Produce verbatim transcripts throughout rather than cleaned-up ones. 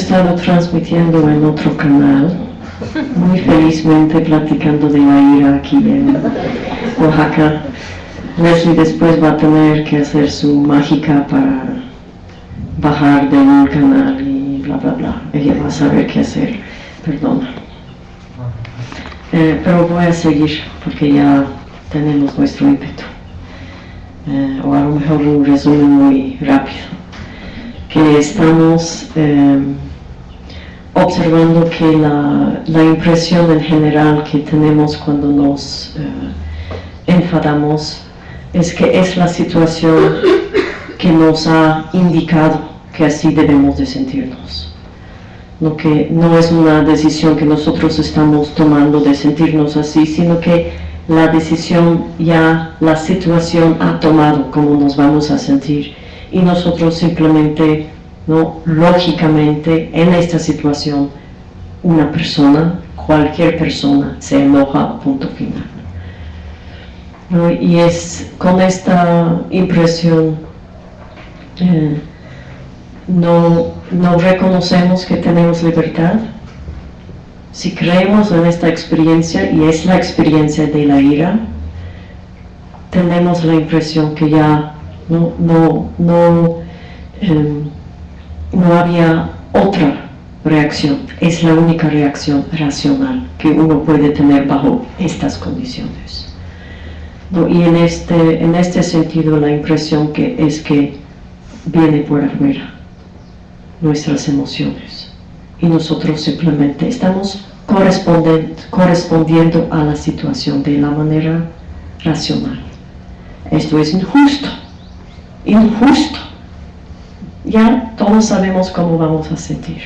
estado transmitiendo en otro canal, muy felizmente platicando de la ira aquí en Oaxaca. Leslie después va a tener que hacer su mágica para bajar de un canal y bla bla bla. Ella va a saber qué hacer, perdona. Eh, pero voy a seguir porque ya tenemos nuestro ímpetu. Eh, o a lo mejor un resumen muy rápido. Que estamos eh, observando que la, la impresión en general que tenemos cuando nos eh, enfadamos es que es la situación que nos ha indicado que así debemos de sentirnos. No, que no es una decisión que nosotros estamos tomando de sentirnos así, sino que la decisión ya, la situación ha tomado cómo nos vamos a sentir y nosotros simplemente, no, lógicamente en esta situación una persona, cualquier persona se enoja, punto final. ¿No? Y es con esta impresión eh, no, no reconocemos que tenemos libertad. Si creemos en esta experiencia y es la experiencia de la ira, tenemos la impresión que ya no, no, no, eh, no había otra reacción, es la única reacción racional que uno puede tener bajo estas condiciones. ¿No? Y en este, en este sentido la impresión que es que viene por afuera nuestras emociones y nosotros simplemente estamos correspondiendo a la situación de la manera racional. Esto es injusto, injusto. Ya todos sabemos cómo vamos a sentir.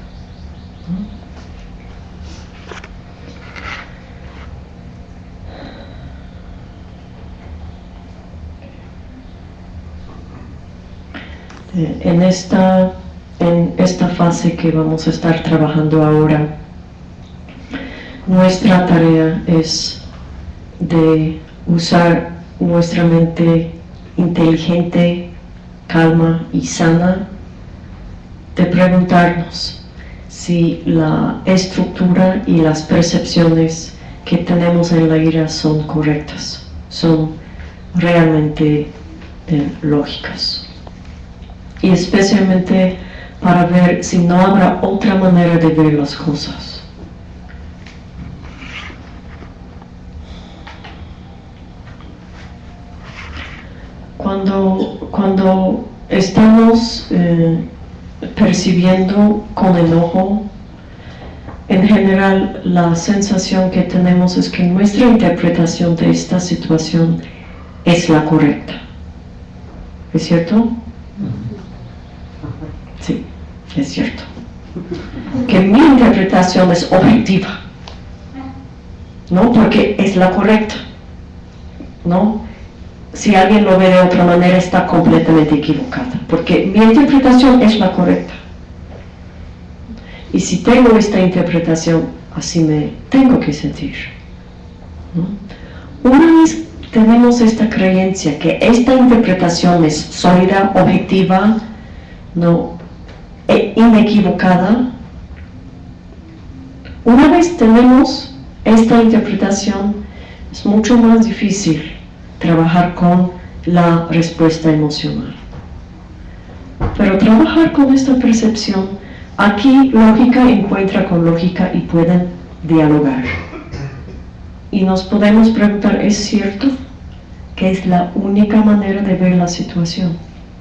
En esta, en esta fase que vamos a estar trabajando ahora, nuestra tarea es de usar nuestra mente inteligente, calma y sana, de preguntarnos si la estructura y las percepciones que tenemos en la ira son correctas, son realmente eh, lógicas. Y especialmente para ver si no habrá otra manera de ver las cosas. Cuando, cuando estamos eh, percibiendo con enojo, en general la sensación que tenemos es que nuestra interpretación de esta situación es la correcta. ¿Es cierto? Sí, es cierto. Que mi interpretación es objetiva, ¿no? Porque es la correcta, ¿no? Si alguien lo ve de otra manera está completamente equivocada, porque mi interpretación es la correcta. Y si tengo esta interpretación, así me tengo que sentir, ¿no? Una vez tenemos esta creencia que esta interpretación es sólida, objetiva, no e inequivocada, una vez tenemos esta interpretación, es mucho más difícil trabajar con la respuesta emocional. Pero trabajar con esta percepción, aquí lógica encuentra con lógica y pueden dialogar. Y nos podemos preguntar, ¿es cierto que es la única manera de ver la situación?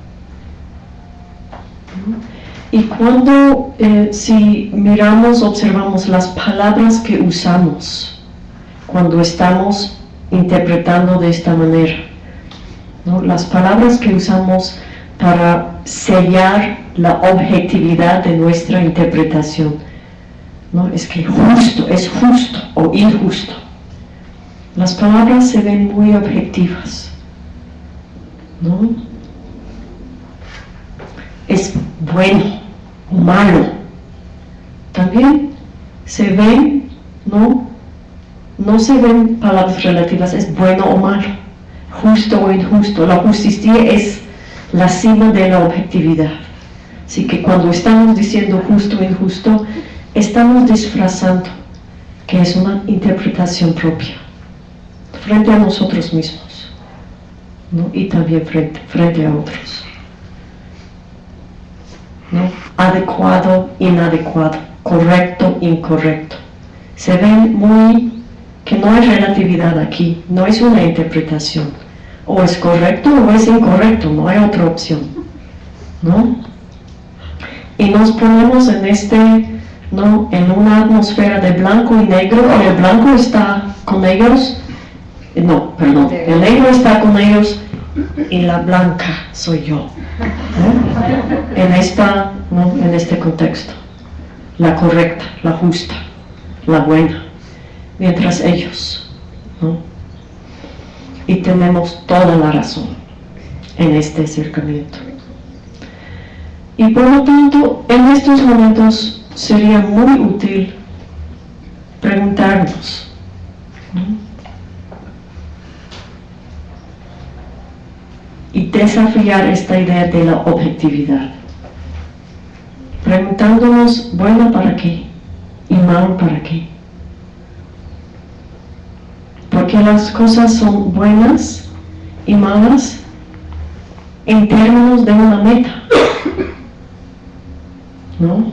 Y cuando, eh, si miramos, observamos las palabras que usamos cuando estamos interpretando de esta manera, ¿no? Las palabras que usamos para sellar la objetividad de nuestra interpretación, ¿no? Es que justo, es justo o injusto. Las palabras se ven muy objetivas, ¿no? Es bueno o malo. También se ven, ¿no? No se ven palabras relativas, es bueno o malo, justo o injusto. La justicia es la cima de la objetividad. Así que cuando estamos diciendo justo o injusto, estamos disfrazando que es una interpretación propia frente a nosotros mismos, ¿no? Y también frente, frente a otros, ¿no? Adecuado, inadecuado, correcto, incorrecto. Se ven muy que no hay relatividad aquí, no es una interpretación, o es correcto o es incorrecto, no hay otra opción, ¿no? Y nos ponemos en este, ¿no? En una atmósfera de blanco y negro, y el blanco está con ellos, no, perdón, el negro está con ellos y la blanca soy yo, ¿no? En esta, ¿no? En este contexto, la correcta, la justa, la buena, mientras ellos, ¿no? Y tenemos toda la razón en este acercamiento. Y por lo tanto, en estos momentos sería muy útil preguntarnos, ¿no? Y desafiar esta idea de la objetividad, preguntándonos, bueno, ¿para qué? Y malo, ¿para qué? Porque las cosas son buenas y malas en términos de una meta, ¿no?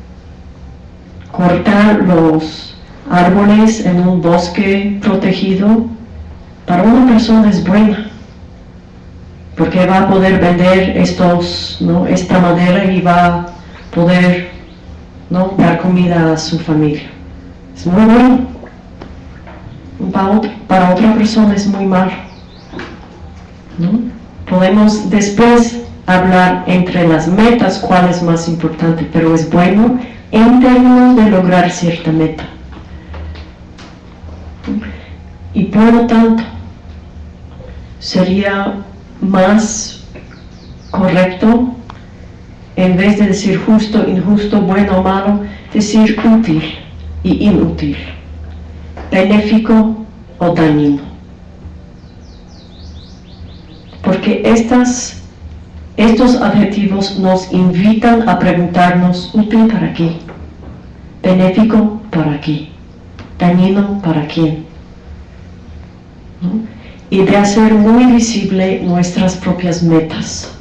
Cortar los árboles en un bosque protegido para una persona es buena, porque va a poder vender estos, ¿no? esta madera y va a poder, ¿no? dar comida a su familia. Es muy bueno. Para otra, para otra persona es muy malo, ¿no? Podemos después hablar entre las metas cuál es más importante, pero es bueno en términos de lograr cierta meta. Y por lo tanto, sería más correcto, en vez de decir justo, injusto, bueno o malo, decir útil y inútil, benéfico o dañino. Porque estas, estos adjetivos nos invitan a preguntarnos, ¿útil para qué? ¿Benéfico para qué? ¿Dañino para quién? ¿No? Y de hacer muy visible nuestras propias metas.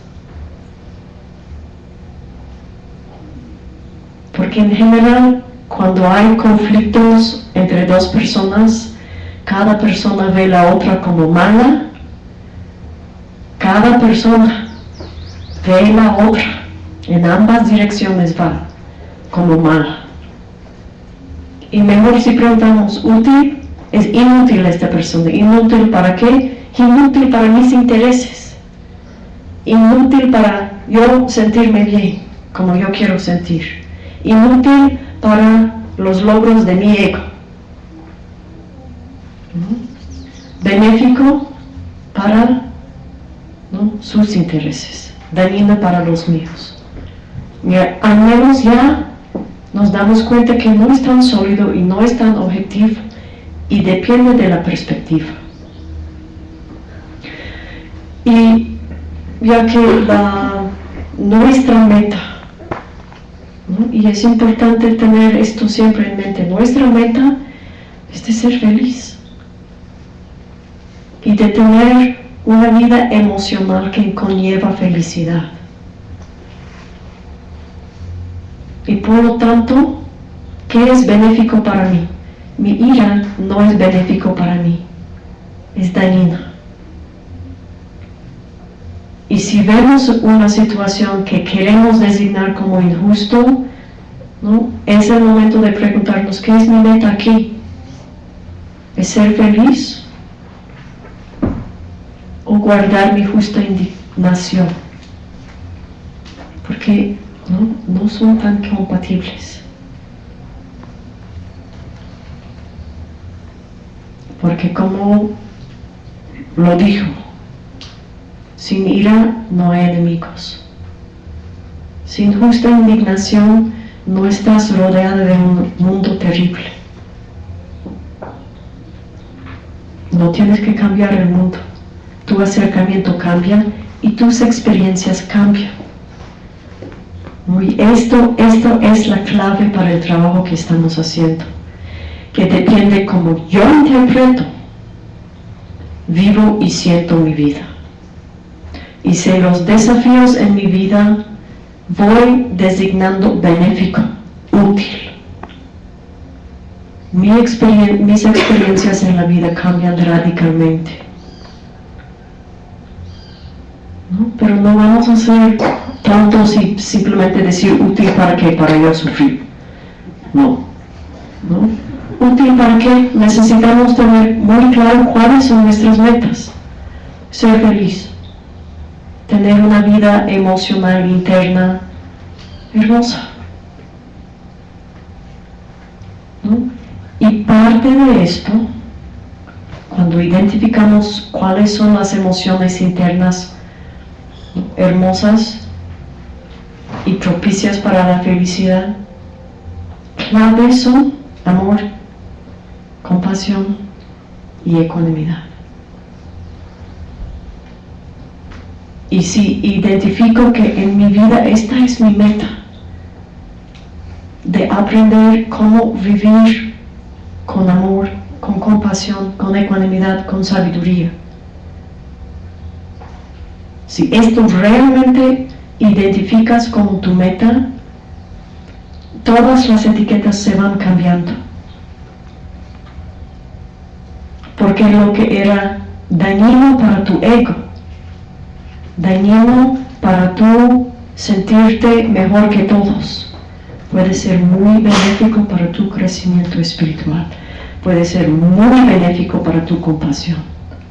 Porque en general, cuando hay conflictos entre dos personas, cada persona ve la otra como mala, cada persona ve la otra, en ambas direcciones va, como mala. Y mejor si preguntamos, ¿útil? Es inútil esta persona. ¿Inútil para qué? Inútil para mis intereses. Inútil para yo sentirme bien, como yo quiero sentir. Inútil para los logros de mi ego. ¿No? Benéfico para, ¿no? sus intereses. Dañino para los míos. Mira, al menos ya nos damos cuenta que no es tan sólido y no es tan objetivo. Y depende de la perspectiva. Y ya que la, nuestra meta, ¿no? Y es importante tener esto siempre en mente, nuestra meta es de ser feliz y de tener una vida emocional que conlleva felicidad. Y por lo tanto, ¿qué es benéfico para mí? Mi ira no es benéfico para mí, es dañina. Y si vemos una situación que queremos designar como injusto, ¿no? Es el momento de preguntarnos, ¿qué es mi meta aquí? ¿Es ser feliz? ¿O guardar mi justa indignación? Porque no, no son tan compatibles. Porque como lo dijo, sin ira no hay enemigos. Sin justa indignación no estás rodeada de un mundo terrible. No tienes que cambiar el mundo. Tu acercamiento cambia y tus experiencias cambian. Y esto, esto es la clave para el trabajo que estamos haciendo, que depende como yo interpreto, vivo y siento mi vida. Y si los desafíos en mi vida voy designando benéfico, útil. Mi experien- mis experiencias en la vida cambian radicalmente. ¿No? Pero no vamos a ser tontos y simplemente decir útil para qué, para yo sufrir. No. ¿No? Útil para qué, necesitamos tener muy claro cuáles son nuestras metas. Ser feliz. Tener una vida emocional interna hermosa. ¿No? Y parte de esto, cuando identificamos cuáles son las emociones internas hermosas y propicias para la felicidad, claves son amor, compasión y ecuanimidad. Y si identifico que en mi vida esta es mi meta, de aprender cómo vivir con amor, con compasión, con ecuanimidad, con sabiduría. Si esto realmente identificas como tu meta, todas las etiquetas se van cambiando. Porque lo que era dañino para tu ego, dañino para tú sentirte mejor que todos, puede ser muy benéfico para tu crecimiento espiritual, puede ser muy benéfico para tu compasión.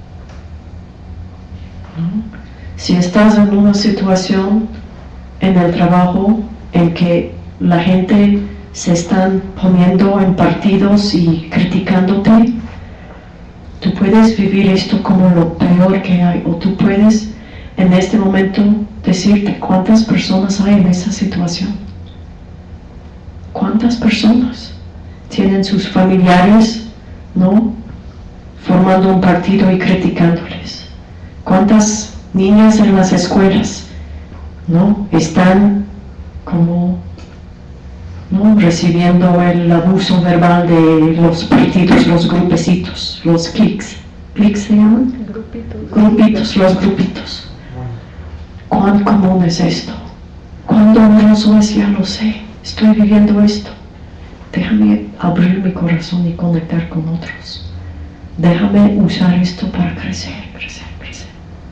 ¿No? Si estás en una situación en el trabajo en que la gente se están poniendo en partidos y criticándote, tú puedes vivir esto como lo peor que hay, o tú puedes en este momento decirte cuántas personas hay en esa situación. ¿Cuántas personas tienen sus familiares, ¿no?, formando un partido y criticándoles? ¿Cuántas niñas en las escuelas, ¿no?, están como, ¿no?, recibiendo el abuso verbal de los partidos, los grupecitos, los clics? ¿Clics se llaman? Grupitos. Grupitos, los grupitos. ¿Cuán común es esto? ¿Cuán doloroso es? Ya lo sé. Estoy viviendo esto. Déjame abrir mi corazón y conectar con otros. Déjame usar esto para crecer, crecer, crecer.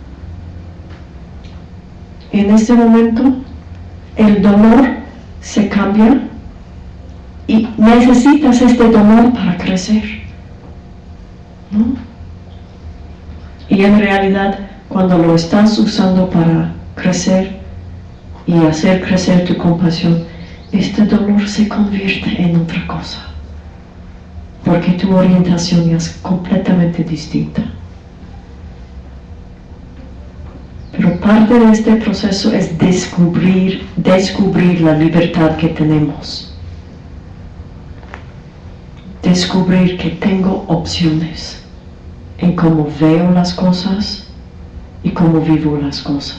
En este momento, el dolor se cambia y necesitas este dolor para crecer, ¿no? Y en realidad, cuando lo estás usando para crecer y hacer crecer tu compasión, este dolor se convierte en otra cosa, porque tu orientación ya es completamente distinta. Pero parte de este proceso es descubrir, descubrir la libertad que tenemos. Descubrir que tengo opciones en cómo veo las cosas y cómo vivo las cosas.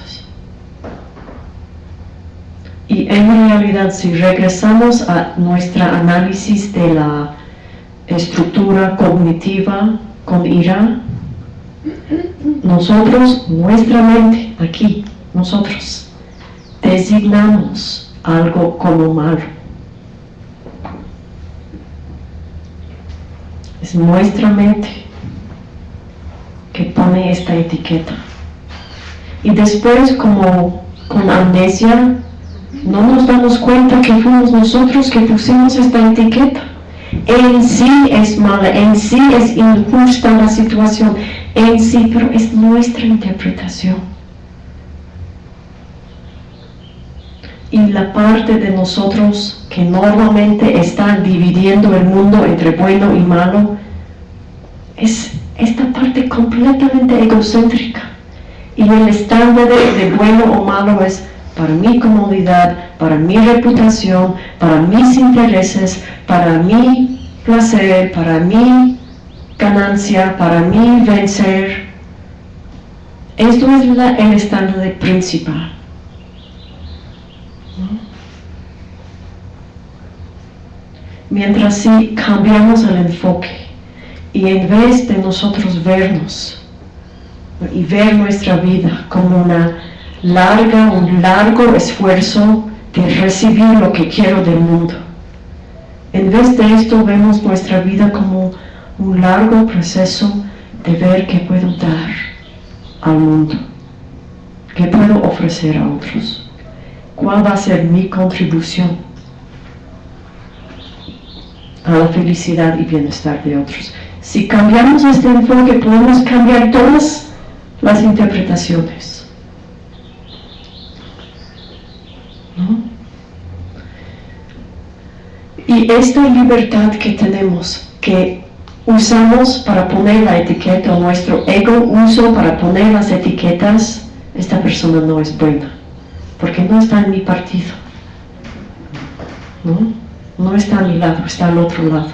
Y en realidad, si regresamos a nuestro análisis de la estructura cognitiva con ira, nosotros, nuestra mente, aquí, nosotros, designamos algo como malo. Es nuestra mente que pone esta etiqueta. Y después, como con amnesia, no nos damos cuenta que fuimos nosotros que pusimos esta etiqueta. En sí es mala, en sí es injusta la situación, en sí, pero es nuestra interpretación. Y la parte de nosotros que normalmente está dividiendo el mundo entre bueno y malo, es esta parte completamente egocéntrica. Y el estándar de, de bueno o malo es para mi comodidad, para mi reputación, para mis intereses, para mi placer, para mi ganancia, para mi vencer. Esto es la, el estándar principal, ¿no? mientras sí cambiamos el enfoque y en vez de nosotros vernos y ver nuestra vida como una larga, un largo esfuerzo de recibir lo que quiero del mundo, en vez de esto vemos nuestra vida como un largo proceso de ver qué puedo dar al mundo, qué puedo ofrecer a otros, cuál va a ser mi contribución a la felicidad y bienestar de otros. Si cambiamos este enfoque, podemos cambiar todas las interpretaciones, ¿no? Y esta libertad que tenemos, que usamos para poner la etiqueta, o nuestro ego uso para poner las etiquetas, esta persona no es buena, porque no está en mi partido, ¿no? No está a mi lado, está al otro lado,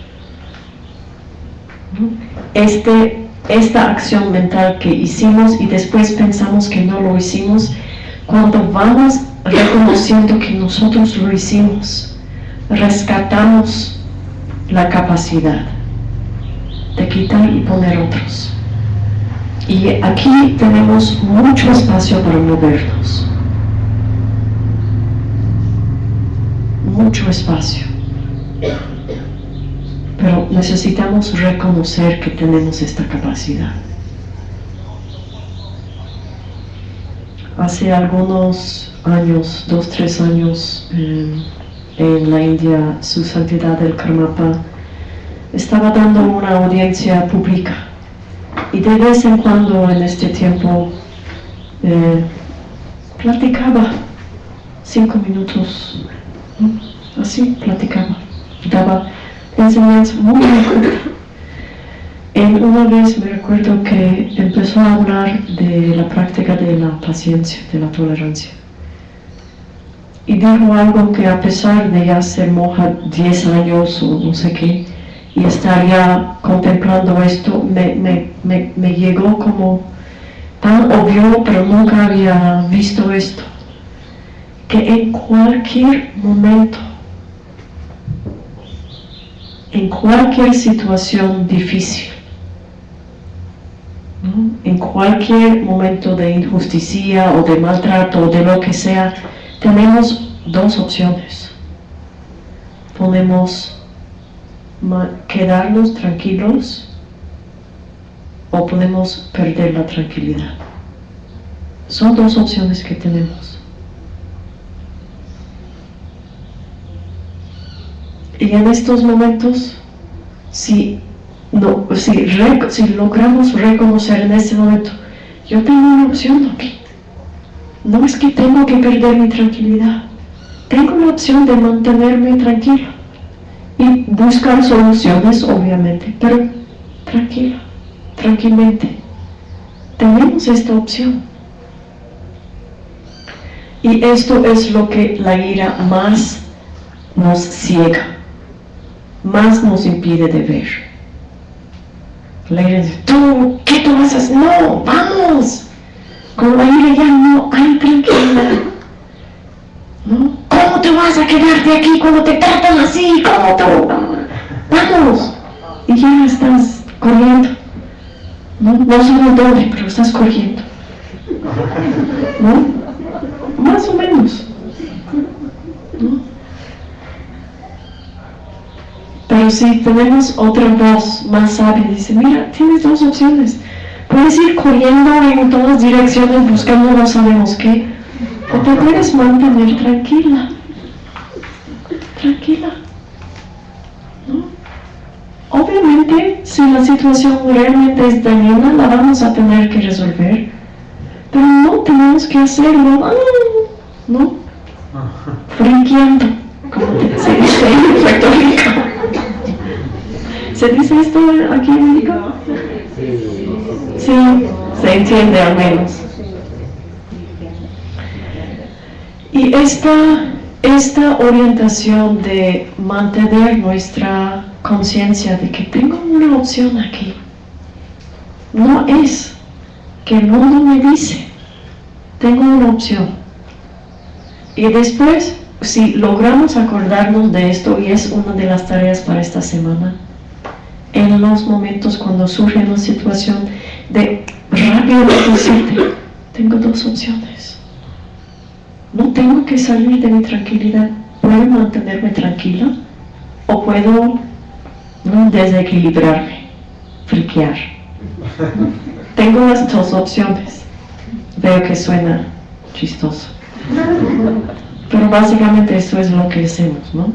¿no? Este, esta acción mental que hicimos y después pensamos que no lo hicimos, cuando vamos reconociendo que nosotros lo hicimos, rescatamos la capacidad de quitar y poner otros. Y aquí tenemos mucho espacio para movernos. Mucho espacio. Pero necesitamos reconocer que tenemos esta capacidad. Hace algunos años, dos, tres años, eh, en la India, Su Santidad el Karmapa estaba dando una audiencia pública y de vez en cuando en este tiempo eh, platicaba cinco minutos, ¿no? Así platicaba, daba enseñanza muy corta. En una vez me recuerdo que empezó a hablar de la práctica de la paciencia, de la tolerancia. Y dijo algo que a pesar de ya ser monja diez años o no sé qué, y estar ya contemplando esto, me, me, me, me llegó como tan obvio, pero nunca había visto esto, que en cualquier momento, en cualquier situación difícil, ¿no? En cualquier momento de injusticia o de maltrato o de lo que sea, tenemos dos opciones. Podemos quedarnos tranquilos o podemos perder la tranquilidad. Son dos opciones que tenemos. Y en estos momentos, si, no, si, rec, si logramos reconocer en este momento, yo tengo una opción aquí. No es que tengo que perder mi tranquilidad. Tengo la opción de mantenerme tranquilo y buscar soluciones, obviamente, pero tranquila, tranquilamente. Tenemos esta opción. Y esto es lo que la ira más nos ciega, más nos impide de ver. La ira dice, tú, ¿qué tú haces? No, vamos. Con la ira ya no hay tranquilidad, ¿no? ¿Cómo te vas a quedarte aquí cuando te tratan así? ¿Cómo tú? Vamos. Y ya estás corriendo, ¿no? No sé dónde, pero estás corriendo, ¿no? Más o menos, ¿no? Pero si tenemos otra voz más sabia, dice, mira, tienes dos opciones. Puedes ir corriendo en todas direcciones buscando no sabemos qué, o te puedes mantener tranquila, tranquila, ¿no? Obviamente, si la situación realmente es dañina, la vamos a tener que resolver, pero no tenemos que hacerlo, ¿no? Friqueando, como se dice en Puerto Rico. ¿Se dice esto aquí en México? Sí, se entiende al menos. Y esta, esta orientación de mantener nuestra conciencia de que tengo una opción aquí, no es que el mundo me dice, tengo una opción. Y después si logramos acordarnos de esto, y es una de las tareas para esta semana, en los momentos cuando surge una situación, de rápidamente decirte, tengo dos opciones. No tengo que salir de mi tranquilidad, puedo mantenerme tranquila o puedo no desequilibrarme, friquear. Tengo las dos opciones. Veo que suena chistoso, pero básicamente eso es lo que hacemos, ¿no?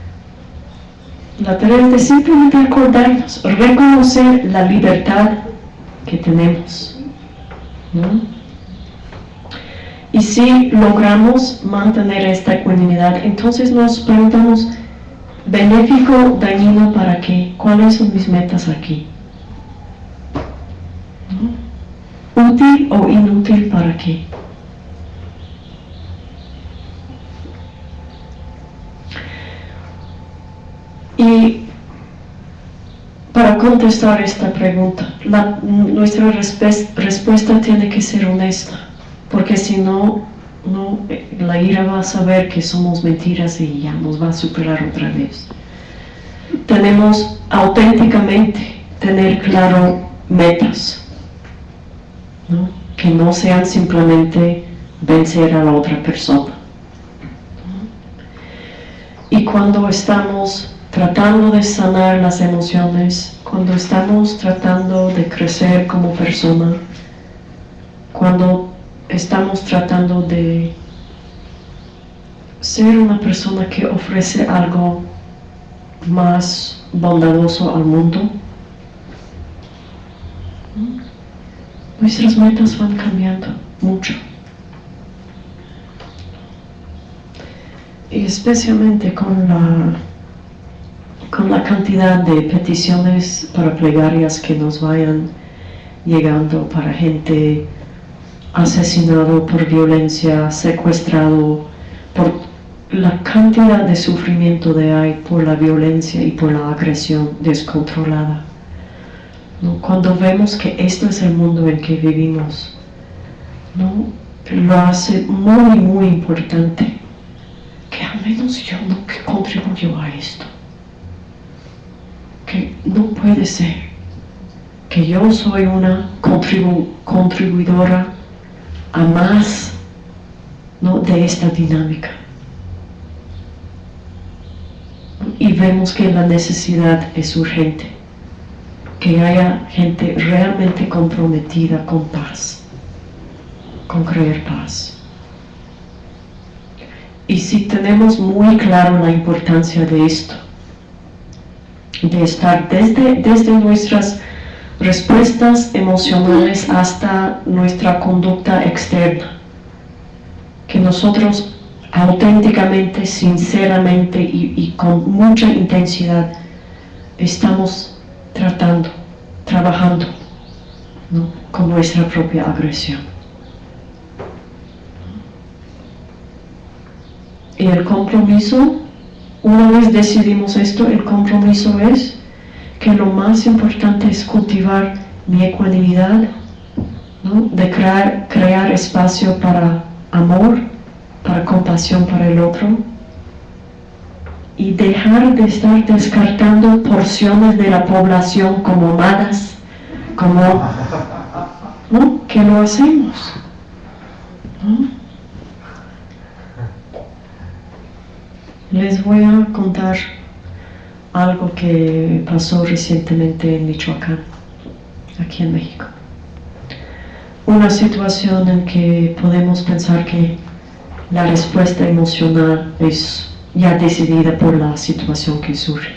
La tarea es de simplemente acordarnos, reconocer la libertad que tenemos, ¿no? Y si logramos mantener esta ecuanimidad, entonces nos preguntamos, ¿benéfico, dañino para qué? ¿Cuáles son mis metas aquí? ¿No? ¿Útil o inútil para qué? Y para contestar esta pregunta, la, nuestra resp- respuesta tiene que ser honesta, porque si no, no, la ira va a saber que somos mentiras y ya nos va a superar otra vez. Tenemos auténticamente tener claro metas, ¿no? Que no sean simplemente vencer a la otra persona, ¿no? Y cuando estamos tratando de sanar las emociones, cuando estamos tratando de crecer como persona, cuando estamos tratando de ser una persona que ofrece algo más bondadoso al mundo, nuestras metas van cambiando mucho. Y especialmente con la con la cantidad de peticiones para plegarias que nos vayan llegando para gente asesinado por violencia, secuestrado, por la cantidad de sufrimiento que hay por la violencia y por la agresión descontrolada, ¿no? Cuando vemos que esto es el mundo en que vivimos, ¿no? Lo hace muy, muy importante que al menos yo no contribuyo a esto. Que no puede ser que yo soy una contribu contribuidora a más, ¿no? de esta dinámica. Y vemos que la necesidad es urgente, que haya gente realmente comprometida con paz, con creer paz. Y si tenemos muy claro la importancia de esto, de estar desde, desde nuestras respuestas emocionales hasta nuestra conducta externa, que nosotros auténticamente, sinceramente y, y con mucha intensidad estamos tratando, trabajando, ¿no? con nuestra propia agresión. Y el compromiso, una vez decidimos esto, el compromiso es que lo más importante es cultivar mi ecuanimidad, ¿no? de crear, crear espacio para amor, para compasión para el otro, y dejar de estar descartando porciones de la población como malas, como, ¿no? que lo hacemos, ¿no? Les voy a contar algo que pasó recientemente en Michoacán, aquí en México. Una situación en que podemos pensar que la respuesta emocional es ya decidida por la situación que surge.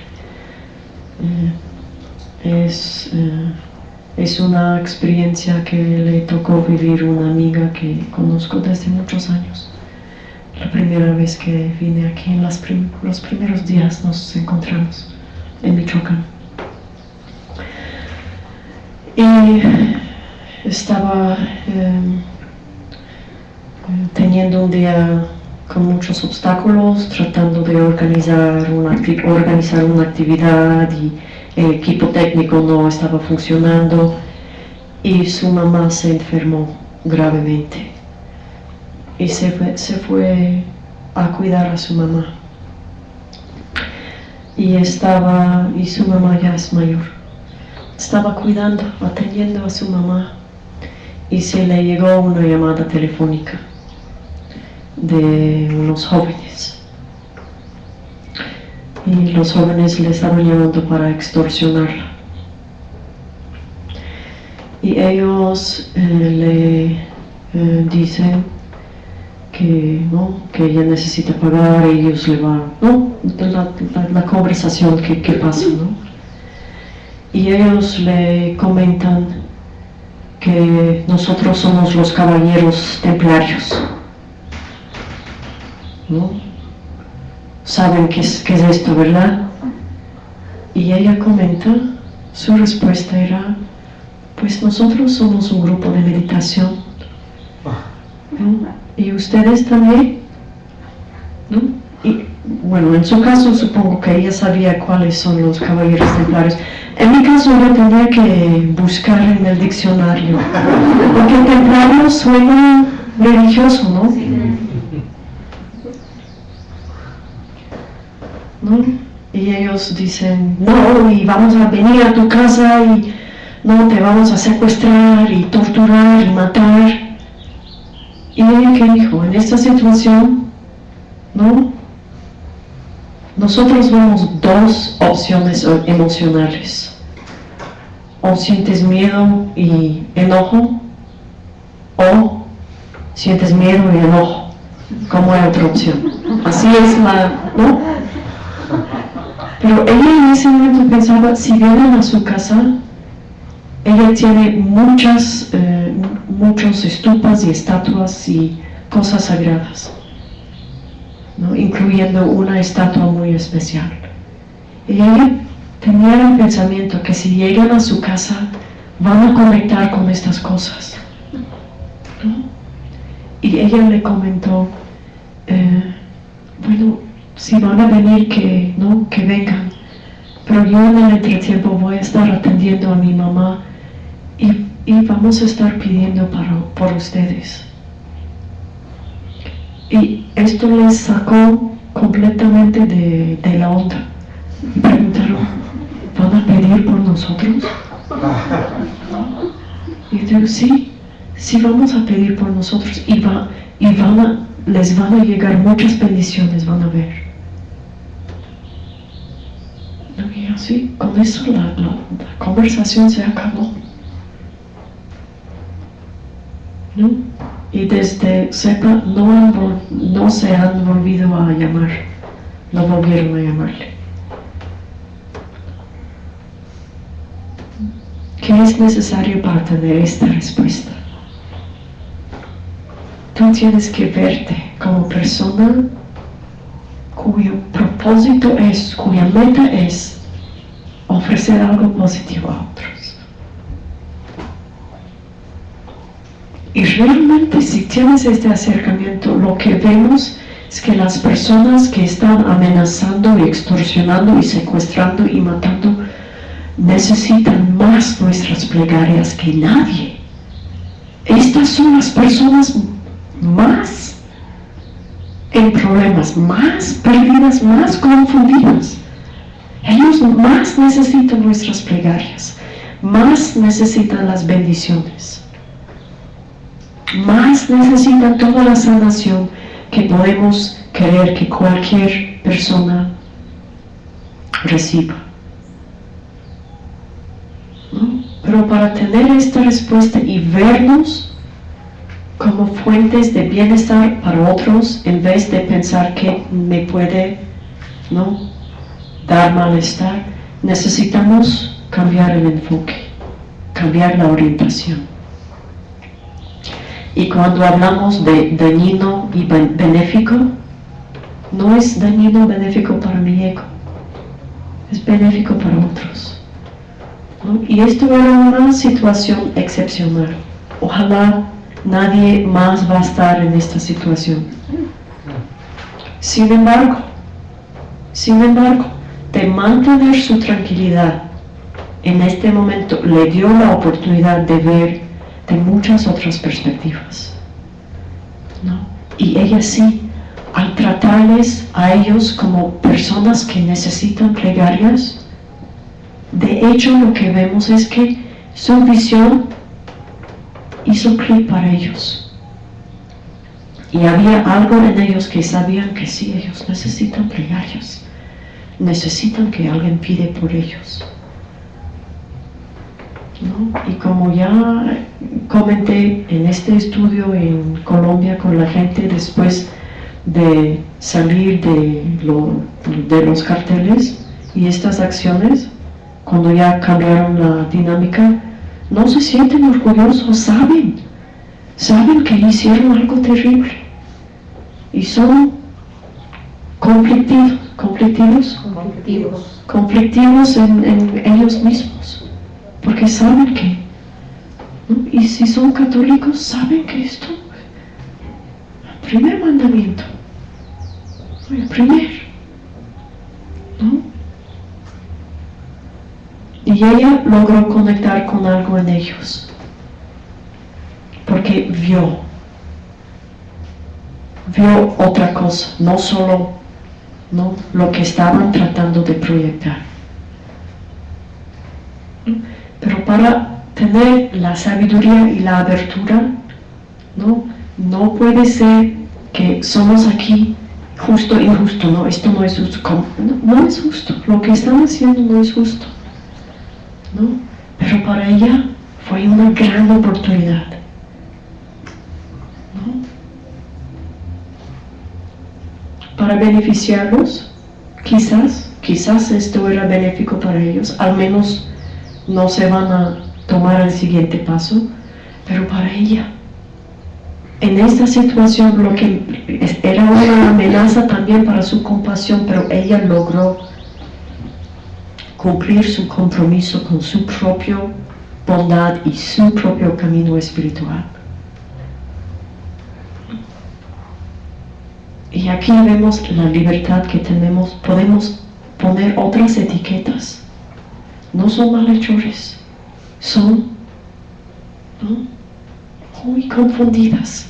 Eh, es, eh, es una experiencia que le tocó vivir una amiga que conozco desde muchos años. La primera vez que vine aquí, en las prim los primeros días nos encontramos en Michoacán. Y estaba eh, teniendo un día con muchos obstáculos, tratando de organizar una, organizar una actividad, y el equipo técnico no estaba funcionando y su mamá se enfermó gravemente. Y se fue, se fue a cuidar a su mamá. Y estaba, y su mamá ya es mayor, estaba cuidando, atendiendo a su mamá, y se le llegó una llamada telefónica de unos jóvenes. Y los jóvenes le estaban llamando para extorsionarla. Y ellos eh, le eh, dicen que, ¿no? que ella necesita pagar, ellos le van, ¿no? la, la, la conversación que, que pasa, ¿no? Y ellos le comentan que nosotros somos los caballeros templarios, ¿no? Saben qué es, qué es esto, ¿verdad? Y ella comenta, su respuesta era, pues nosotros somos un grupo de meditación, ¿no? Y ustedes también, ¿no? Y bueno, en su caso supongo que ella sabía cuáles son los caballeros templarios. En mi caso yo tendría que buscar en el diccionario, porque templario suena religioso, ¿no? ¿No? Y ellos dicen, no, y vamos a venir a tu casa y no, te vamos a secuestrar y torturar y matar. Y ella que dijo, en esta situación, ¿no? Nosotros vemos dos opciones emocionales. O sientes miedo y enojo, o sientes miedo y enojo, como hay otra opción. Así es la, ¿no? Pero ella en ese momento pensaba, si vienen a su casa, ella tiene muchas, eh, muchos estupas y estatuas y cosas sagradas, ¿no? Incluyendo una estatua muy especial. Y ella tenía el pensamiento que si llegan a su casa, van a conectar con estas cosas, ¿no? Y ella le comentó, eh, bueno, si van a venir, que, ¿no? que vengan, pero yo en el entretiempo voy a estar atendiendo a mi mamá y, y vamos a estar pidiendo para, por ustedes. Y esto les sacó completamente de, de la onda. Y preguntaron, ¿van a pedir por nosotros? Y yo digo, sí, sí vamos a pedir por nosotros y, va, y van a, les van a llegar muchas bendiciones, van a ver. Y así, con eso la, la, la conversación se acabó, ¿no? Y desde sepa no, han, no se han volvido a llamar, no volvieron a llamarle. ¿Qué es necesario para tener esta respuesta? Tú tienes que verte como persona cuyo propósito es, cuya meta es ofrecer algo positivo a otros. Y realmente si tienes este acercamiento, lo que vemos es que las personas que están amenazando y extorsionando y secuestrando y matando necesitan más nuestras plegarias que nadie. Estas son las personas más en problemas, más perdidas, más confundidas. Ellos más necesitan nuestras plegarias, más necesitan las bendiciones, más necesitan toda la sanación que podemos querer que cualquier persona reciba, ¿no? Pero para tener esta respuesta y vernos como fuentes de bienestar para otros, en vez de pensar que me puede, ¿no?, dar malestar, necesitamos cambiar el enfoque, cambiar la orientación. Y cuando hablamos de dañino y benéfico, no es dañino o benéfico para mi ego, es benéfico para otros, ¿no? Y esto era una situación excepcional. Ojalá nadie más va a estar en esta situación. Sin embargo, sin embargo, de mantener su tranquilidad, en este momento le dio la oportunidad de ver de muchas otras perspectivas, ¿no? Y ella sí al tratarles a ellos como personas que necesitan plegarias, de hecho lo que vemos es que su visión hizo clic para ellos. Y había algo en ellos que sabían que sí, ellos necesitan plegarias, necesitan que alguien pide por ellos, ¿no? Y como ya comenté en este estudio en Colombia con la gente después de salir de, lo, de los carteles y estas acciones, cuando ya cambiaron la dinámica, no se sienten orgullosos, saben, saben que hicieron algo terrible y son conflictivos, conflictivos, conflictivos, conflictivos en, en ellos mismos, porque saben que, ¿no? Y si son católicos, saben que esto, el primer mandamiento, el primer, ¿no? Y ella logró conectar con algo en ellos, porque vio, vio otra cosa, no solo, ¿no?, lo que estaban tratando de proyectar. Pero para tener la sabiduría y la abertura, ¿no?, no puede ser que somos aquí justo e injusto, no, esto no es justo, no, no es justo, lo que están haciendo no es justo, ¿no? Pero para ella fue una gran oportunidad, ¿no?, para beneficiarlos. Quizás, quizás esto era benéfico para ellos, al menos no se van a tomar el siguiente paso, pero para ella, en esta situación, lo que era una amenaza también para su compasión, pero ella logró cumplir su compromiso con su propia bondad y su propio camino espiritual. Y aquí vemos la libertad que tenemos, podemos poner otras etiquetas. No son malhechores, son, ¿no?, muy confundidas,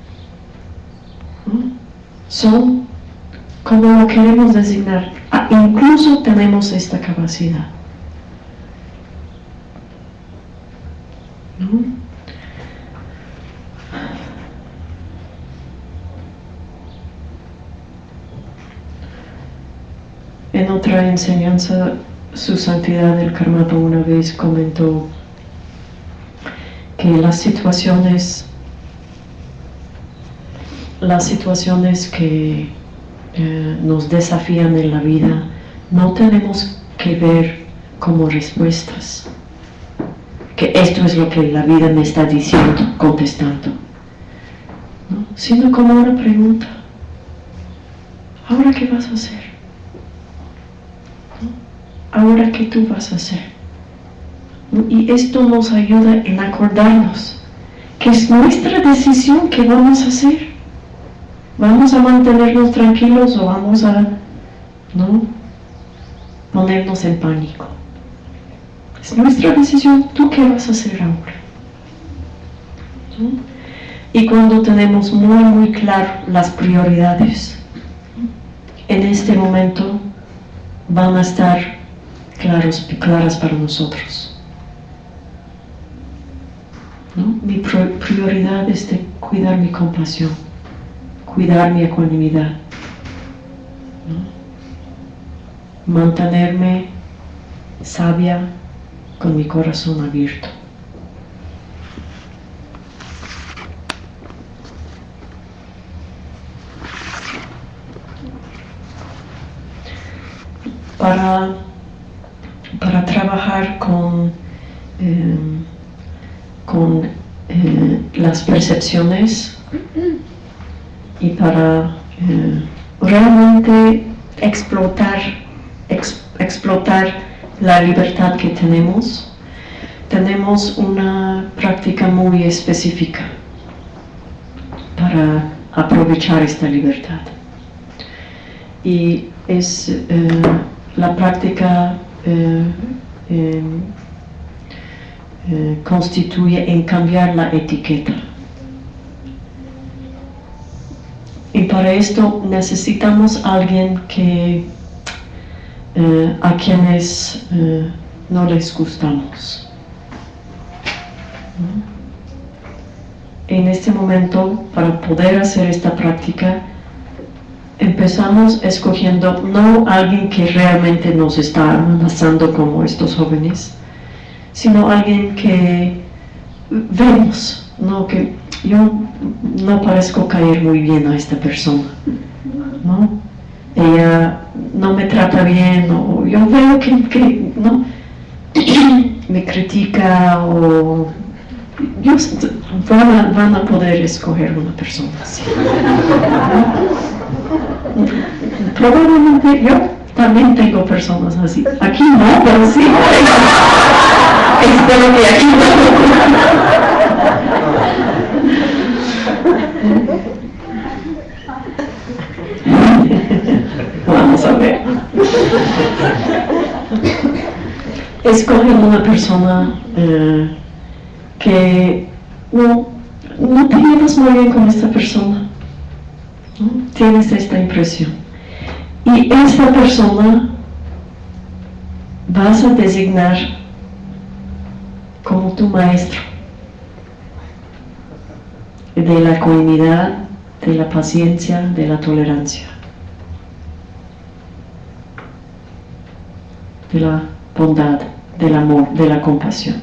¿no?, son como lo queremos designar. Ah, incluso tenemos esta capacidad, ¿no? En otra enseñanza, Su Santidad el Karmapa una vez comentó que las situaciones, las situaciones que eh, nos desafían en la vida, no tenemos que ver como respuestas, que esto es lo que la vida me está diciendo, contestando, ¿no?, sino como una pregunta. ¿Ahora qué vas a hacer? ¿Ahora qué tú vas a hacer? Y esto nos ayuda en acordarnos que es nuestra decisión qué vamos a hacer. ¿Vamos a mantenernos tranquilos o vamos a, no, ponernos en pánico? Es nuestra decisión. ¿Tú qué vas a hacer ahora? ¿No? Y cuando tenemos muy muy claro las prioridades, en este momento van a estar claros, claras para nosotros, ¿no? Mi prioridad es de cuidar mi compasión, cuidar mi ecuanimidad, ¿no?, mantenerme sabia con mi corazón abierto. Para para trabajar con, eh, con eh, las percepciones y para eh, realmente explotar, ex, explotar la libertad que tenemos, tenemos una práctica muy específica para aprovechar esta libertad. Y es eh, la práctica Eh, eh, eh, constituye en cambiar la etiqueta. En para esto necesitamos alguien que eh, a quienes eh, no les gustamos. ¿No? En este momento, para poder hacer esta práctica, empezamos escogiendo no alguien que realmente nos está amenazando como estos jóvenes, sino alguien que vemos, ¿no? Que yo no parezco caer muy bien a esta persona, ¿no? Ella no me trata bien, o yo veo que, que ¿no? me critica, o yo, van, a, van a poder escoger una persona así, ¿no? Probablemente yo también tengo personas así, aquí no, pero sí espero que aquí no. Vamos a ver. Escogen una persona eh, que no, no te llevas muy bien con esta persona, ¿no? Tienes esta impresión. Y esta persona vas a designar como tu maestro de la ecuanimidad, de la paciencia, de la tolerancia, de la bondad, del amor, de la compasión.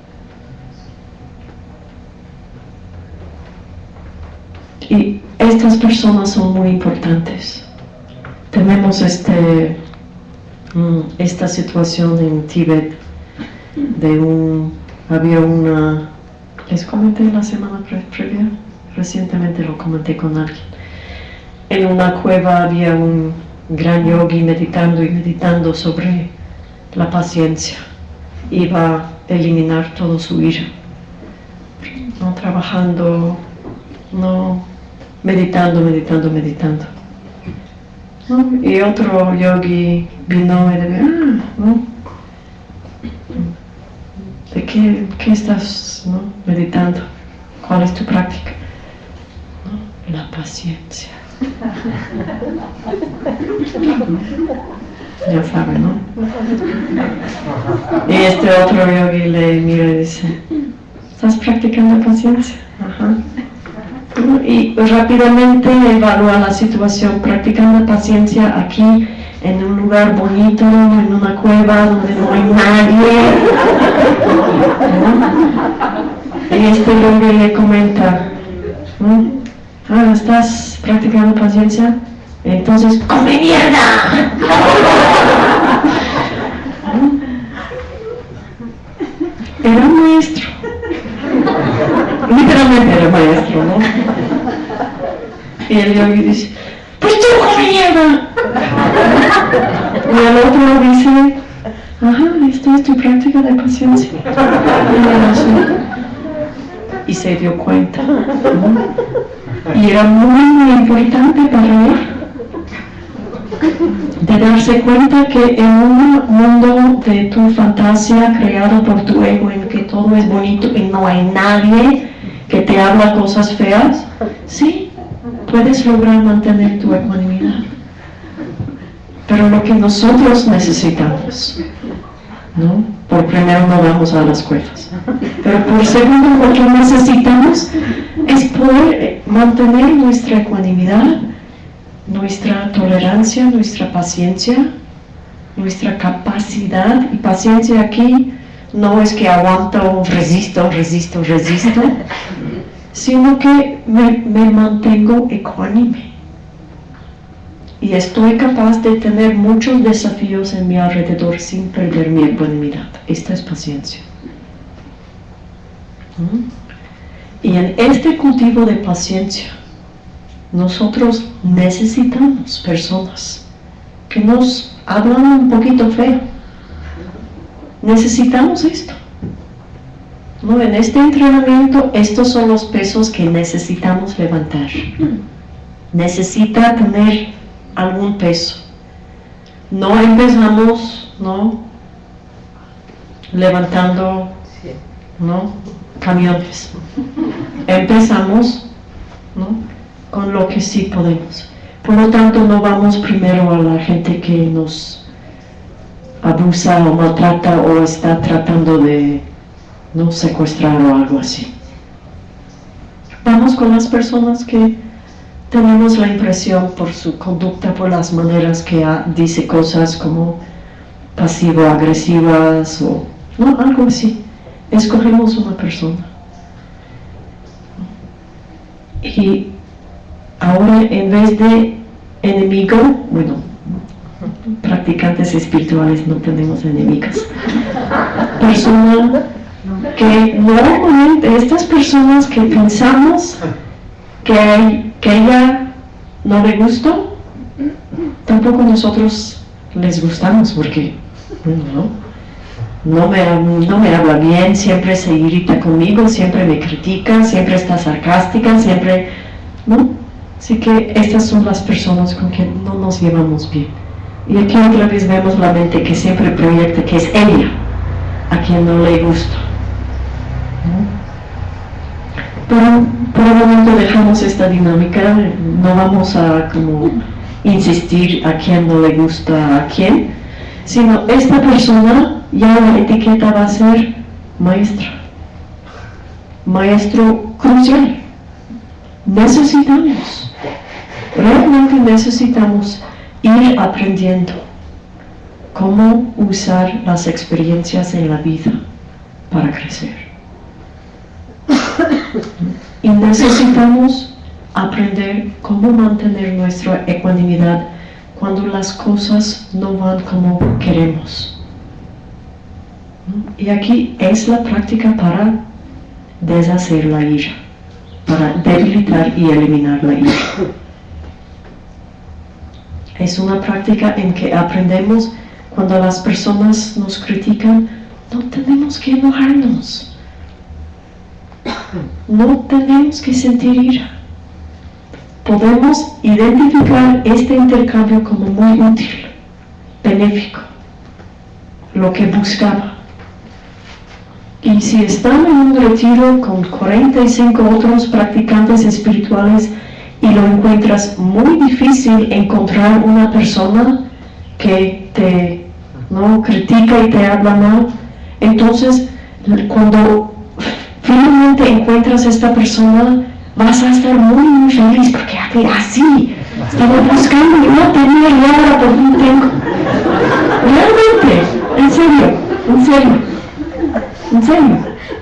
Y estas personas son muy importantes. Tenemos este, esta situación en Tíbet de un, había una, les comenté la semana pre previa, recientemente lo comenté con alguien. En una cueva había un gran yogi meditando y meditando sobre la paciencia. Iba a eliminar todo su ira, no trabajando, no meditando, meditando, meditando. ¿No? Y otro yogi vino y le dijo, ah, ¿no? ¿De qué, qué estás, ¿no? meditando? ¿Cuál es tu práctica? ¿No? La paciencia. Ya sabe, ¿no? Y este otro yogi le mira y dice, ¿estás practicando paciencia? Ajá. Y rápidamente evalúa la situación, practicando paciencia aquí, en un lugar bonito, en una cueva donde no hay nadie, ¿no? Y este yogi le comenta, ¿no? Ah, ¿estás practicando paciencia? Entonces, ¡come mierda! Era un maestro. Literalmente era maestro, ¿no? Y el yogi dice, ¡pues tú come mierda! Y el otro dice, ajá, esta es tu práctica de paciencia. Y se dio cuenta, ¿no? Y era muy, muy importante para él de darse cuenta que en un mundo de tu fantasía creado por tu ego, en que todo es bonito y no hay nadie que te habla cosas feas, sí, puedes lograr mantener tu ecuanimidad. Pero lo que nosotros necesitamos, ¿no? Por primero no vamos a las cuevas, pero por segundo lo que necesitamos es poder mantener nuestra ecuanimidad, nuestra tolerancia, nuestra paciencia, nuestra capacidad. Y paciencia aquí no es que aguanto, resisto, resisto, resisto, sino que me, me mantengo ecuánime. Y estoy capaz de tener muchos desafíos en mi alrededor sin perder mi ecuanimidad. Esta es paciencia. ¿Mm? Y en este cultivo de paciencia, nosotros necesitamos personas que nos hablan un poquito feo. Necesitamos esto. ¿No? En este entrenamiento, estos son los pesos que necesitamos levantar. Necesita tener algún peso. No empezamos, ¿no? levantando, ¿no? camiones. Empezamos, ¿no? con lo que sí podemos. Por lo tanto, no vamos primero a la gente que nos abusa o maltrata o está tratando de no secuestrar o algo así. Vamos con las personas que tenemos la impresión por su conducta, por las maneras que ha, dice cosas como pasivo-agresivas o no, algo así. Escogemos una persona. Y ahora, en vez de enemigo, bueno, practicantes espirituales no tenemos enemigos. Persona que normalmente, estas personas que pensamos que, que ella no le gustó, tampoco nosotros les gustamos porque no, no, me, no me habla bien, siempre se irrita conmigo, siempre me critica, siempre está sarcástica, siempre, ¿no? Así que estas son las personas con quien no nos llevamos bien. Y aquí otra vez vemos la mente que siempre proyecta que es ella a quien no le gusta. ¿No? Pero por el momento dejamos esta dinámica, no vamos a como insistir a quién no le gusta a quién, sino esta persona ya la etiqueta va a ser maestra, maestro crucial. Necesitamos, realmente necesitamos ir aprendiendo cómo usar las experiencias en la vida para crecer. Y necesitamos aprender cómo mantener nuestra ecuanimidad cuando las cosas no van como queremos. Y aquí es la práctica para deshacer la ira, para debilitar y eliminar la ira. Es una práctica en que aprendemos cuando las personas nos critican, no tenemos que enojarnos. No tenemos que sentir ira. Podemos identificar este intercambio como muy útil, benéfico, lo que buscaba. Y si están en un retiro con cuarenta y cinco otros practicantes espirituales y lo encuentras muy difícil encontrar una persona que te no critica y te habla mal, entonces cuando finalmente encuentras esta persona, vas a estar muy, muy feliz porque así estaba buscando y no tenía y ahora por fin tengo. Realmente, en serio, en serio, en serio.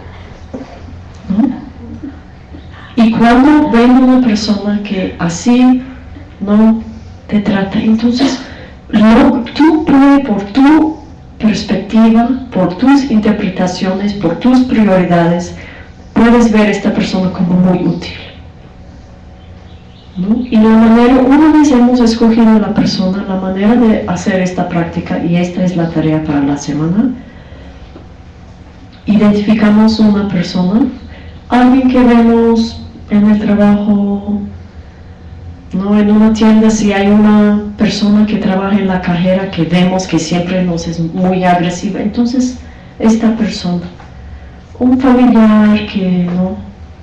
¿No? Y cuando ven una persona que así no te trata, entonces lo, tú puedes por tu perspectiva, por tus interpretaciones, por tus prioridades, puedes ver a esta persona como muy útil. ¿No? Y la manera, una vez hemos escogido a la persona, la manera de hacer esta práctica, y esta es la tarea para la semana, identificamos una persona, alguien que vemos en el trabajo, no en una tienda, si hay una persona que trabaja en la cajera que vemos que siempre nos es muy agresiva, entonces esta persona, un familiar que no.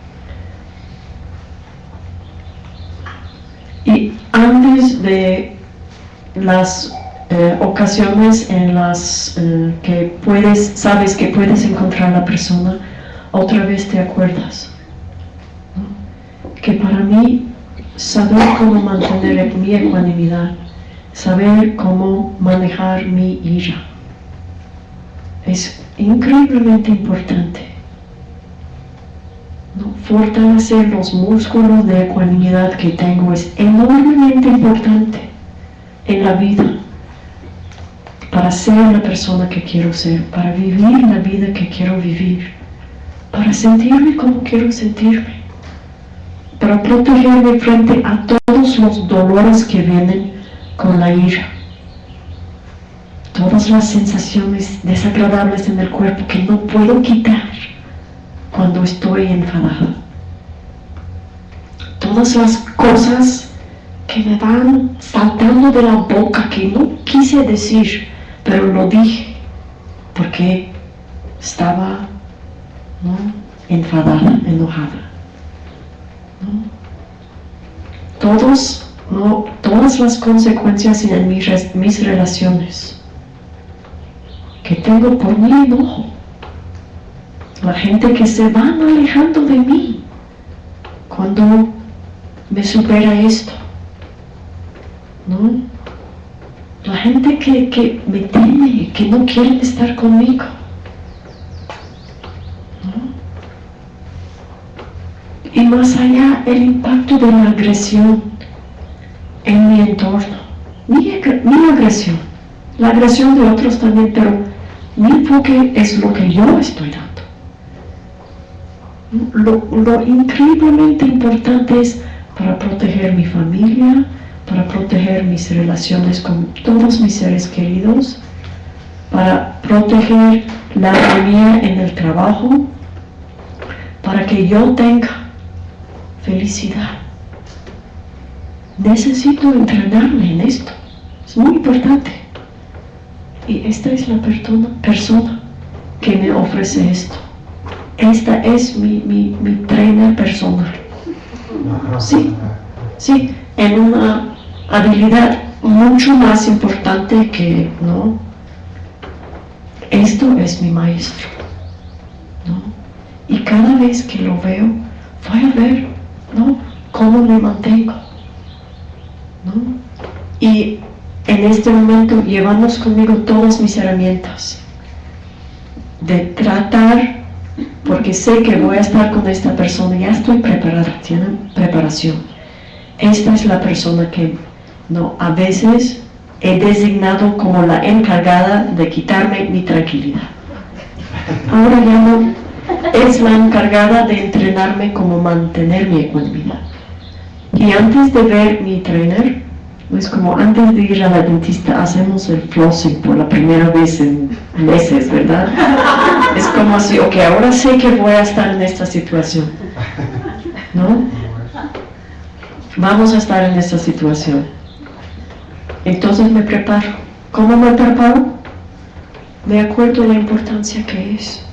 Y antes de las eh, ocasiones en las eh, que puedes, sabes que puedes encontrar a la persona, otra vez te acuerdas, ¿no? Que para mí saber cómo mantener mi ecuanimidad, saber cómo manejar mi ira, es increíblemente importante. ¿No? Fortalecer los músculos de ecuanimidad que tengo es enormemente importante en la vida para ser la persona que quiero ser, para vivir la vida que quiero vivir, para sentirme como quiero sentirme, para protegerme frente a todos los dolores que vienen con la ira, todas las sensaciones desagradables en el cuerpo que no puedo quitar cuando estoy enfadada, todas las cosas que me van saltando de la boca que no quise decir, pero lo dije porque estaba, ¿no?, enfadada, enojada, ¿no? todos, ¿no? todas las consecuencias en mis, mis relaciones que tengo por mi enojo. La gente que se van alejando de mí cuando me supera esto, ¿no? La gente que, que me teme, que no quiere estar conmigo, ¿no? Y más allá, el impacto de la agresión en mi entorno, mi, mi agresión, la agresión de otros también, pero mi enfoque es lo que yo estoy dando. Lo, lo increíblemente importante es para proteger mi familia, para proteger mis relaciones con todos mis seres queridos, para proteger la armonía en el trabajo, para que yo tenga felicidad. Necesito entrenarme en esto, es muy importante. Y esta es la persona, persona que me ofrece esto. Esta es mi, mi, mi trainer personal. Sí, sí, en una habilidad mucho más importante que, ¿no? Esto es mi maestro, ¿no? Y cada vez que lo veo, voy a ver, ¿no? Cómo me mantengo, ¿no? Y en este momento llevamos conmigo todas mis herramientas de tratar. Porque sé que voy a estar con esta persona, ya estoy preparada, tiene preparación. Esta es la persona que no, a veces he designado como la encargada de quitarme mi tranquilidad. Ahora ya no, es la encargada de entrenarme como mantener mi ecuanimidad. Y antes de ver mi trainer, es como antes de ir a la dentista, hacemos el flossing por la primera vez en meses, ¿verdad? Es como así, ok, ahora sé que voy a estar en esta situación, ¿no? Vamos a estar en esta situación. Entonces me preparo. ¿Cómo me preparo? Me acuerdo la importancia que es.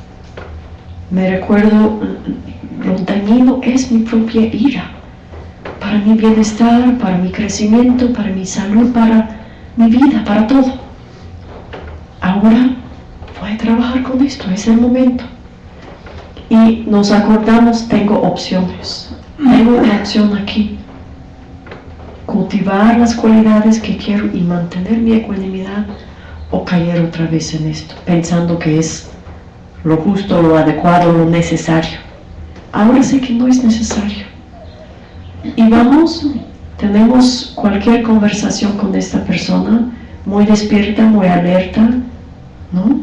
Me recuerdo lo dañino es mi propia ira. Para mi bienestar, para mi crecimiento, para mi salud, para mi vida, para todo. Ahora voy a trabajar con esto, es el momento. Y nos acordamos, tengo opciones. Tengo una opción aquí. Cultivar las cualidades que quiero y mantener mi ecuanimidad, o caer otra vez en esto, pensando que es lo justo, lo adecuado, lo necesario. Ahora sé que no es necesario. Y vamos, tenemos cualquier conversación con esta persona, muy despierta, muy alerta, ¿no?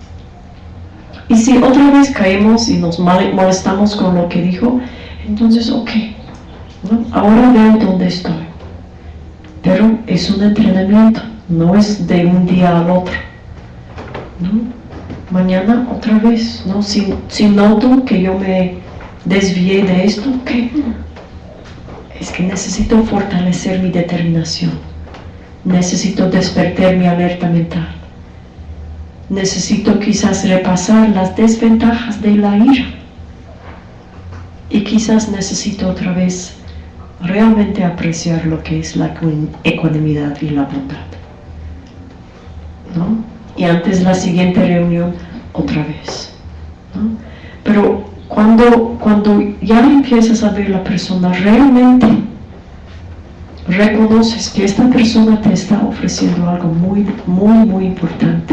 Y si otra vez caemos y nos molestamos con lo que dijo, entonces, ok, ¿no? Ahora veo dónde estoy. Pero es un entrenamiento, no es de un día al otro, ¿no? Mañana otra vez, ¿no? Si, si noto que yo me desvié de esto, ok. Es que necesito fortalecer mi determinación. Necesito despertar mi alerta mental. Necesito quizás repasar las desventajas de la ira. Y quizás necesito otra vez realmente apreciar lo que es la ecuanimidad y la bondad, ¿no? Y antes de la siguiente reunión, otra vez, ¿no? Pero cuando, cuando ya empiezas a ver la persona, realmente reconoces que esta persona te está ofreciendo algo muy, muy, muy importante.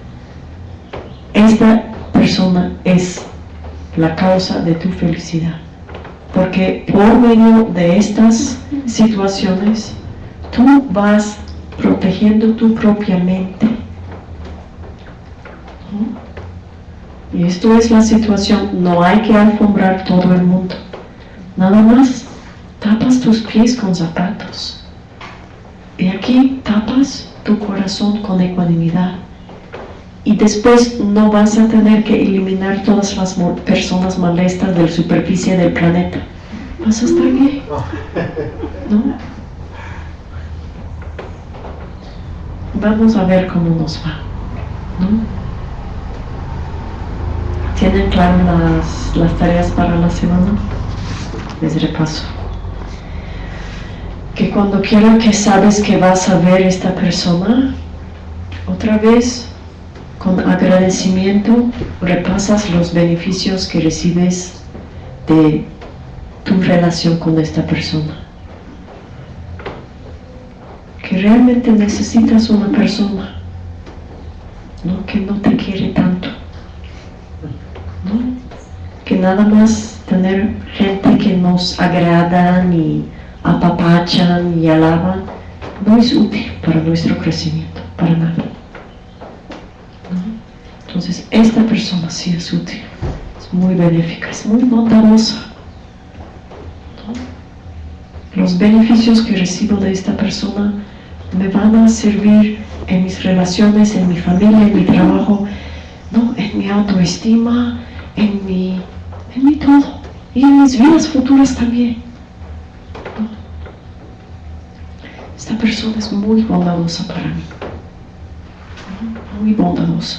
Esta persona es la causa de tu felicidad. Porque por medio de estas situaciones, tú vas protegiendo tu propia mente. ¿No? Y esto es la situación, no hay que alfombrar todo el mundo. Nada más tapas tus pies con zapatos. Y aquí tapas tu corazón con ecuanimidad. Y después no vas a tener que eliminar todas las personas molestas de la superficie del planeta. Vas a estar bien, ¿no? Vamos a ver cómo nos va, ¿no? ¿Tienen claro las, las tareas para la semana? Les repaso. que cuando quiera que sabes que vas a ver esta persona, otra vez, con agradecimiento, repasas los beneficios que recibes de tu relación con esta persona. Que realmente necesitas una persona, ¿no? Que no te quiere tanto, ¿no? Que nada más tener gente que nos agradan y apapachan y alaban no es útil para nuestro crecimiento, para nada, ¿no? Entonces esta persona sí es útil, es muy benéfica, es muy bondadosa, ¿no? Los beneficios que recibo de esta persona me van a servir en mis relaciones, en mi familia, en mi trabajo, ¿no? En mi autoestima, en mi, en mi todo, y en mis vidas futuras también, ¿no? Esta persona es muy bondadosa para mí, ¿no? Muy bondadosa,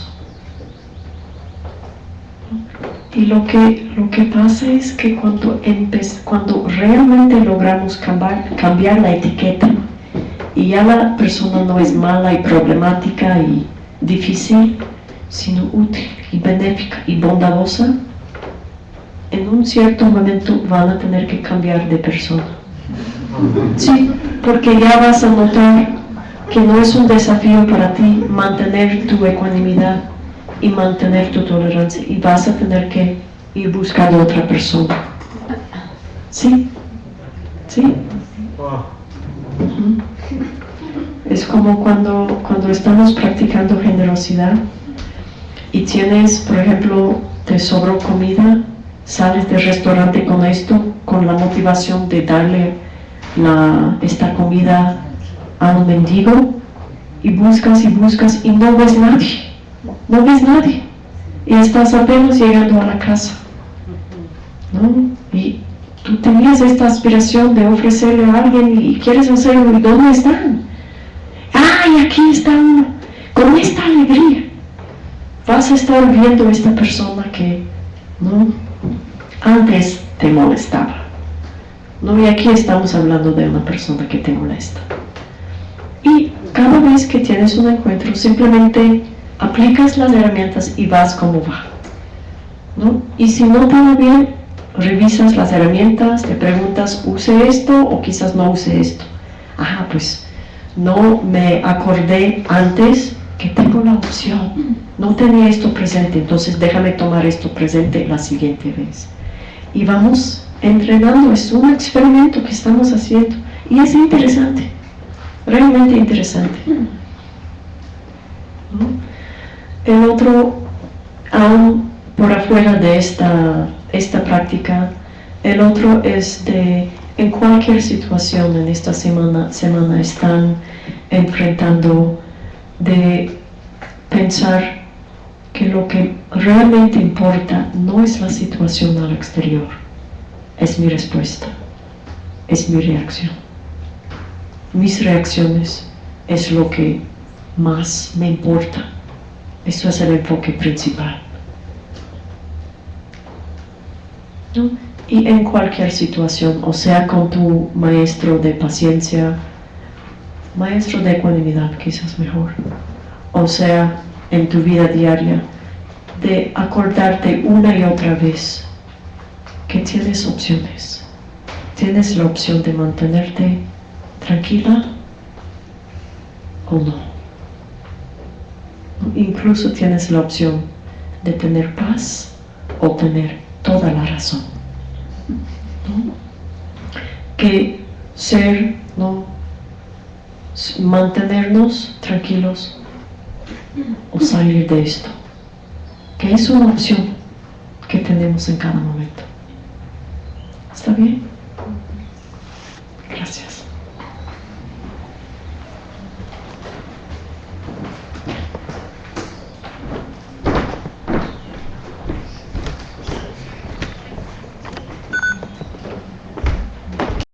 ¿no? Y lo que, lo que pasa es que cuando, cuando realmente logramos cambiar, cambiar la etiqueta, y ya la persona no es mala y problemática y difícil, sino útil y benéfica y bondadosa, en un cierto momento van a tener que cambiar de persona. Sí, porque ya vas a notar que no es un desafío para ti mantener tu ecuanimidad y mantener tu tolerancia, y vas a tener que ir buscando otra persona. ¿Sí? ¿Sí? Uh-huh. Es como cuando, cuando estamos practicando generosidad y tienes, por ejemplo, te sobró comida, sales del restaurante con esto, con la motivación de darle la, esta comida a un mendigo, y buscas y buscas y no ves nadie, no ves nadie, y estás apenas llegando a la casa, ¿no? Y tú tenías esta aspiración de ofrecerle a alguien y quieres hacerlo, ¿y dónde están? ¡Ay, aquí está uno! Con esta alegría vas a estar viendo a esta persona que, ¿no?, antes te molestaba, ¿no? Y aquí estamos hablando de una persona que te molesta. Y cada vez que tienes un encuentro, simplemente aplicas las herramientas y vas como va, ¿no? Y si no te va bien, revisas las herramientas, te preguntas, ¿use esto o quizás no use esto? Ajá, pues no me acordé antes que tengo la opción, no tenía esto presente, entonces déjame tomar esto presente la siguiente vez. Y vamos entrenando, es un experimento que estamos haciendo y es interesante, realmente interesante, ¿no? El otro, aún por afuera de esta, esta práctica, el otro es de, en cualquier situación en esta semana, semana están enfrentando, de pensar que lo que realmente importa no es la situación al exterior, es mi respuesta, es mi reacción. Mis reacciones es lo que más me importa. Eso es el enfoque principal, ¿no? Y en cualquier situación, o sea, con tu maestro de paciencia, maestro de ecuanimidad quizás mejor, o sea, en tu vida diaria, de acordarte una y otra vez que tienes opciones. Tienes la opción de mantenerte tranquila o no. Incluso tienes la opción de tener paz o tener toda la razón, ¿no? Que ser, ¿no?, mantenernos tranquilos o salir de esto, que es una opción que tenemos en cada momento. ¿Está bien? Gracias.